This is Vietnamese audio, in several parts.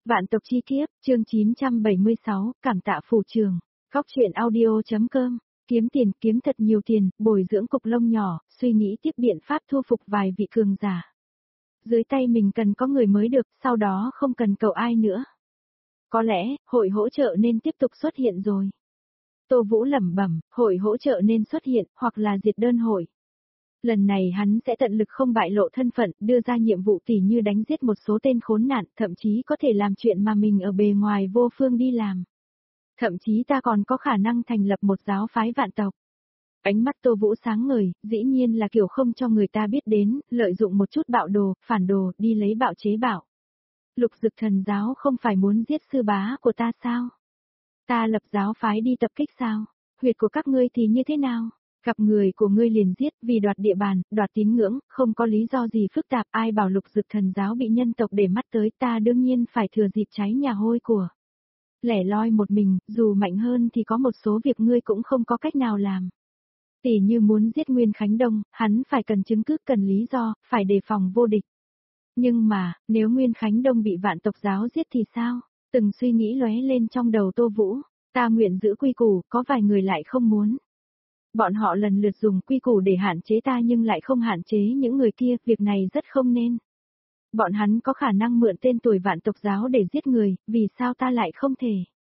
Vạn tộc chi kiếp, chương 976, cảm tạ phủ trường. Góc truyện audio.com, kiếm tiền, kiếm thật nhiều tiền, bồi dưỡng cục lông nhỏ, suy nghĩ tiếp biện pháp thu phục vài vị cường giả. Dưới tay mình cần có người mới được, sau đó không cần cầu ai nữa. Có lẽ, hội hỗ trợ nên tiếp tục xuất hiện rồi. Tô Vũ lẩm bẩm, hội hỗ trợ nên xuất hiện, hoặc là diệt đơn hội. Lần này hắn sẽ tận lực không bại lộ thân phận, đưa ra nhiệm vụ tỉ như đánh giết một số tên khốn nạn, thậm chí có thể làm chuyện mà mình ở bề ngoài vô phương đi làm. Thậm chí ta còn có khả năng thành lập một giáo phái vạn tộc. Ánh mắt Tô Vũ sáng ngời, dĩ nhiên là kiểu không cho người ta biết đến, lợi dụng một chút bạo đồ, phản đồ, đi lấy bạo chế bạo. Lục Dực Thần giáo không phải muốn giết sư bá của ta sao? Ta lập giáo phái đi tập kích sao? Huyệt của các ngươi thì như thế nào? Gặp người của ngươi liền giết vì đoạt địa bàn, đoạt tín ngưỡng, không có lý do gì phức tạp, ai bảo Lục Dực Thần giáo bị nhân tộc để mắt tới, ta đương nhiên phải thừa dịp cháy nhà hôi của. Lẻ loi một mình, dù mạnh hơn thì có một số việc ngươi cũng không có cách nào làm. Tỉ như muốn giết Nguyên Khánh Đông, hắn phải cần chứng cứ, cần lý do, phải đề phòng vô địch. Nhưng mà, nếu Nguyên Khánh Đông bị vạn tộc giáo giết thì sao? Từng suy nghĩ lóe lên trong đầu Tô Vũ, ta nguyện giữ quy củ, có vài người lại không muốn. Bọn họ lần lượt dùng quy củ để hạn chế ta nhưng lại không hạn chế những người kia, việc này rất không nên. Bọn hắn có khả năng mượn tên tuổi vạn tộc giáo để giết người, vì sao ta lại không thể?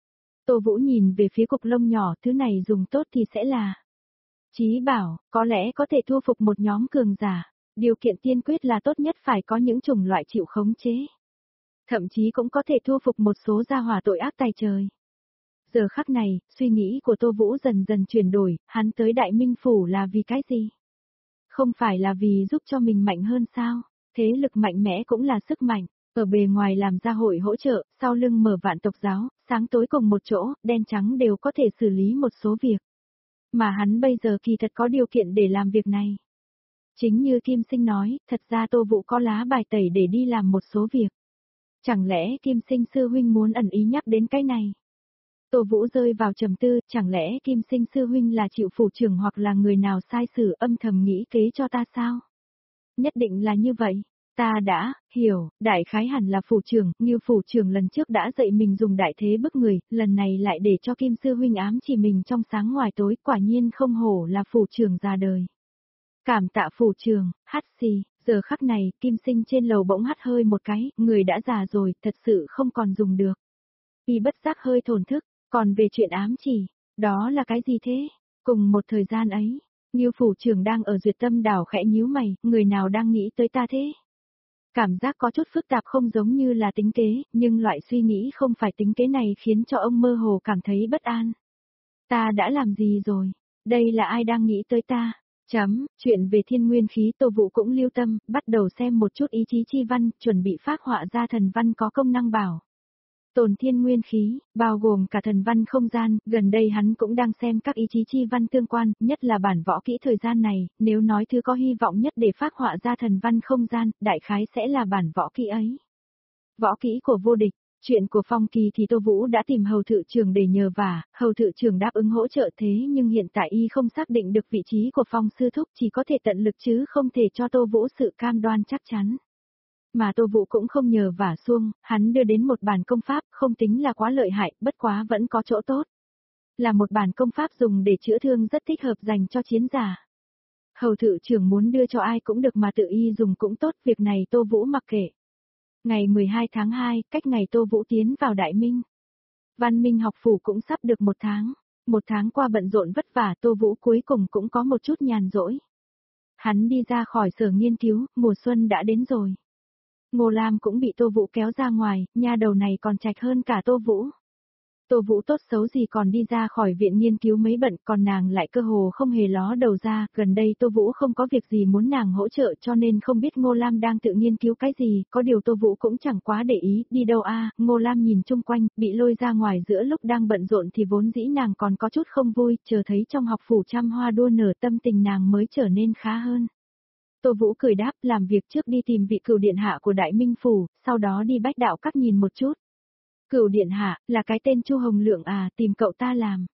Tô Vũ nhìn về phía cục lông nhỏ, thứ này dùng tốt thì sẽ là Chí bảo, có lẽ có thể thu phục một nhóm cường giả. Điều kiện tiên quyết là tốt nhất phải có những chủng loại chịu khống chế. Thậm chí cũng có thể thu phục một số gia hỏa tội ác tày trời. Giờ khắc này, suy nghĩ của Tô Vũ dần dần chuyển đổi, hắn tới Đại Minh Phủ là vì cái gì? Không phải là vì giúp cho mình mạnh hơn sao? Thế lực mạnh mẽ cũng là sức mạnh, ở bề ngoài làm ra hội hỗ trợ, sau lưng mở vạn tộc giáo, sáng tối cùng một chỗ, đen trắng đều có thể xử lý một số việc. Mà hắn bây giờ kỳ thật có điều kiện để làm việc này. Chính như Kim Sinh nói, thật ra Tô Vũ có lá bài tẩy để đi làm một số việc. Chẳng lẽ Kim Sinh sư huynh muốn ẩn ý nhắc đến cái này? Tô Vũ rơi vào trầm tư, chẳng lẽ Kim Sinh sư huynh là Triệu phủ trưởng hoặc là người nào sai sử âm thầm nghĩ kế cho ta sao? Nhất định là như vậy. Ta đã hiểu, đại khái hẳn là phủ trưởng, như phủ trưởng lần trước đã dạy mình dùng đại thế bức người, lần này lại để cho Kim sư huynh ám chỉ mình trong sáng ngoài tối, quả nhiên không hổ là phủ trưởng già đời. Cảm tạ phủ trưởng, hắt xì, giờ khắc này, Kim Sinh trên lầu bỗng hắt hơi một cái, người đã già rồi, thật sự không còn dùng được. Y bất giác hơi thổn thức, còn về chuyện ám chỉ, đó là cái gì thế? Cùng một thời gian ấy, Ngưu phủ trưởng đang ở Duyệt Tâm đảo khẽ nhíu mày, người nào đang nghĩ tới ta thế? Cảm giác có chút phức tạp không giống như là tính kế, nhưng loại suy nghĩ không phải tính kế này khiến cho ông mơ hồ cảm thấy bất an. Ta đã làm gì rồi? Đây là ai đang nghĩ tới ta? Chuyện về thiên nguyên khí Tô Vũ cũng lưu tâm, bắt đầu xem một chút ý chí chi văn, chuẩn bị phác họa ra thần văn có công năng bảo tồn thiên nguyên khí, bao gồm cả thần văn không gian, gần đây hắn cũng đang xem các ý chí chi văn tương quan, nhất là bản võ kỹ thời gian này, nếu nói thứ có hy vọng nhất để phác họa ra thần văn không gian, đại khái sẽ là bản võ kỹ ấy. Võ kỹ của vô địch, chuyện của Phong Kỳ thì Tô Vũ đã tìm hầu thự trưởng để nhờ vả, hầu thự trưởng đáp ứng hỗ trợ thế nhưng hiện tại y không xác định được vị trí của Phong sư thúc, chỉ có thể tận lực chứ không thể cho Tô Vũ sự cam đoan chắc chắn. Mà Tô Vũ cũng không nhờ vả xuông, hắn đưa đến một bản công pháp, không tính là quá lợi hại, bất quá vẫn có chỗ tốt. Là một bản công pháp dùng để chữa thương rất thích hợp dành cho chiến giả. Hầu thự trưởng muốn đưa cho ai cũng được mà tự y dùng cũng tốt, việc này Tô Vũ mặc kệ. Ngày 12 tháng 2, cách ngày Tô Vũ tiến vào Đại Minh. Văn Minh học phủ cũng sắp được một tháng. Một tháng qua bận rộn vất vả, Tô Vũ cuối cùng cũng có một chút nhàn rỗi. Hắn đi ra khỏi sở nghiên cứu, mùa xuân đã đến rồi. Ngô Lam cũng bị Tô Vũ kéo ra ngoài, nha đầu này còn trạch hơn cả Tô Vũ. Tô Vũ tốt xấu gì còn đi ra khỏi viện nghiên cứu mấy bận, còn nàng lại cơ hồ không hề ló đầu ra, gần đây Tô Vũ không có việc gì muốn nàng hỗ trợ cho nên không biết Ngô Lam đang tự nghiên cứu cái gì, có điều Tô Vũ cũng chẳng quá để ý, đi đâu Ngô Lam nhìn chung quanh, bị lôi ra ngoài giữa lúc đang bận rộn thì vốn dĩ nàng còn có chút không vui, chờ thấy trong học phủ trăm hoa đua nở tâm tình nàng mới trở nên khá hơn. Tô Vũ cười đáp, làm việc trước đi tìm vị cửu điện hạ của Đại Minh Phủ, sau đó đi Bách Đạo Các nhìn một chút. Cửu điện hạ, là cái tên Chu Hồng Lượng tìm cậu ta làm.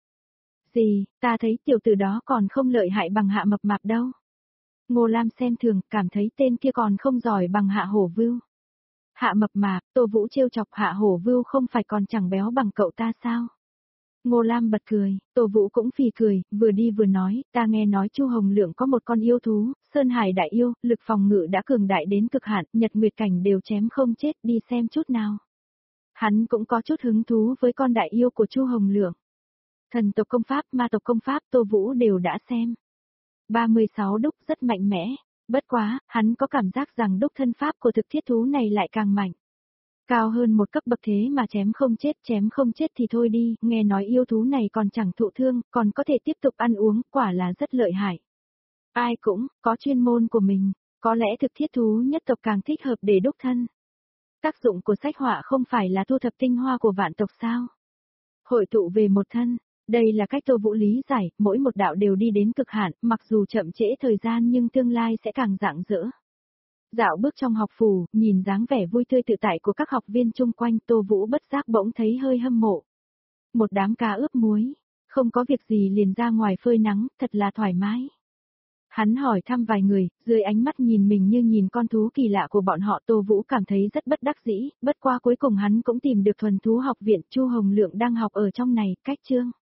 Gì, ta thấy tiểu tử đó còn không lợi hại bằng Hạ Mập Mạp đâu. Ngô Lam xem thường, cảm thấy tên kia còn không giỏi bằng Hạ Hổ Vưu. Hạ mập mạp, Tô Vũ trêu chọc Hạ Hổ Vưu không phải còn chẳng béo bằng cậu ta sao? Ngô Lam bật cười, Tô Vũ cũng phì cười, vừa đi vừa nói, ta nghe nói Chu Hồng Lượng có một con yêu thú, Sơn Hải đại yêu, lực phòng ngự đã cường đại đến cực hạn, Nhật Nguyệt Cảnh đều chém không chết, đi xem chút nào. Hắn cũng có chút hứng thú với con đại yêu của Chu Hồng Lượng. Thần tộc công pháp, ma tộc công pháp, Tô Vũ đều đã xem. 36 đúc rất mạnh mẽ, bất quá, hắn có cảm giác rằng đúc thân pháp của thực thiết thú này lại càng mạnh. Cao hơn một cấp bậc thế mà chém không chết thì thôi đi, nghe nói yêu thú này còn chẳng thụ thương, còn có thể tiếp tục ăn uống, quả là rất lợi hại. Ai cũng, có chuyên môn của mình, có lẽ thực thiết thú nhất tộc càng thích hợp để đúc thân. Tác dụng của sách họa không phải là thu thập tinh hoa của vạn tộc sao? Hội tụ về một thân, đây là cách Tô Vũ lý giải, mỗi một đạo đều đi đến cực hạn, mặc dù chậm trễ thời gian nhưng tương lai sẽ càng rạng rỡ. Dạo bước trong học phủ, nhìn dáng vẻ vui tươi tự tại của các học viên chung quanh, Tô Vũ bất giác bỗng thấy hơi hâm mộ. Một đám cá ướp muối, không có việc gì liền ra ngoài phơi nắng, thật là thoải mái. Hắn hỏi thăm vài người, dưới ánh mắt nhìn mình như nhìn con thú kỳ lạ của bọn họ, Tô Vũ cảm thấy rất bất đắc dĩ, bất qua cuối cùng hắn cũng tìm được thuần thú học viện, Chu Hồng Lượng đang học ở trong này, cách chương.